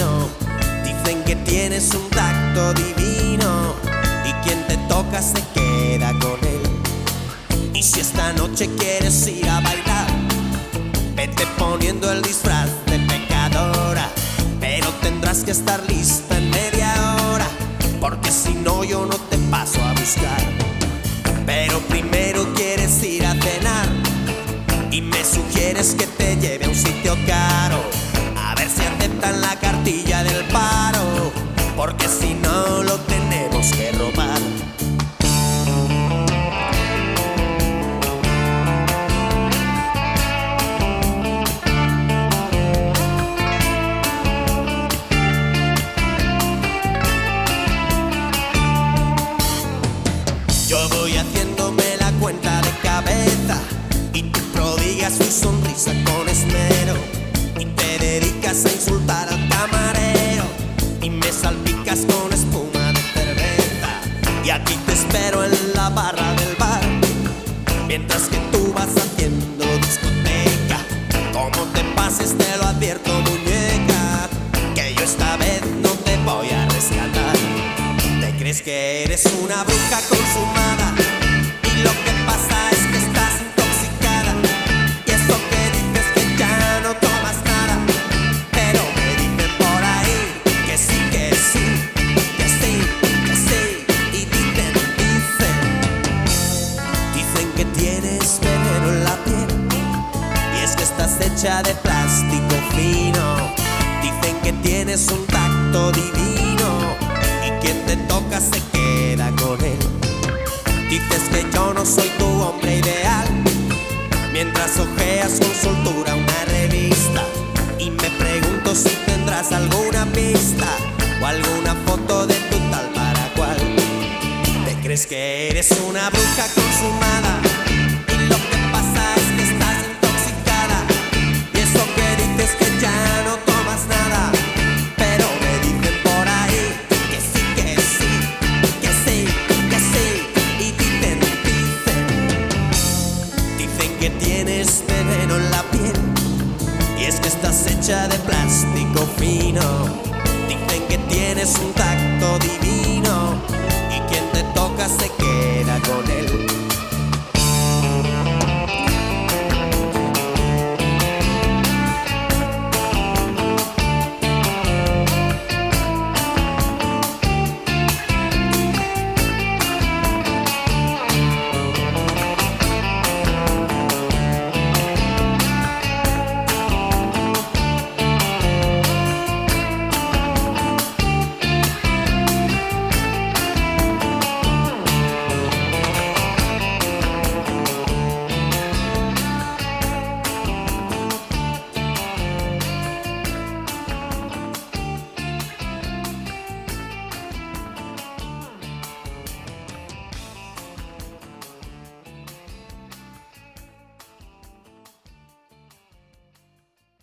fino. Dicen que tienes un tacto divino y quien te toca se queda con él. Y si esta noche quieres ir a bailar, vete poniendo el disfraz de pecadora, pero tendrás que estar lista en media hora, porque si no yo no te paso a buscar. Pero primero quieres ir a cenar y me sugieres que te lleve a un sitio caro, a ver si aceptan la cartilla del paro, porque si no lo tenemos que robar. Yo voy haciéndome la cuenta de cabeza y tú prodigas tu sonrisa con esmero y te dedicas a insultar al camarero y me salpicas con espuma de cerveza. Y aquí te espero en la barra del bar, mientras que tú vas haciendo discoteca. Como te pases te lo advierto, muñeca, que yo esta vez no te voy a rescatar. Te crees que eres una bruja consumada y lo que pasa es que estás intoxicada. Y eso que dices que ya no tomas nada, pero me dicen por ahí que sí, que sí, que sí, que sí. Y dicen que tienes veneno en la piel, y es que estás hecha de plástico fino. Dicen que tienes un tacto divino y quien te toca se queda con él. Dices que yo no soy tu hombre ideal, mientras hojeas con soltura una revista, y me pregunto si tendrás alguna pista o alguna foto de tu tal para cual. Te crees que eres una bruja consumada y lo que pasa es que estás intoxicada. Y eso que dices que ya no tomas nada, pero me dicen por ahí que sí, que sí, que sí, que sí. Y dicen que tienes veneno en la piel, y es que estás hecha de plástico fino. Dicen que tienes un tacto divino y quien te toca se queda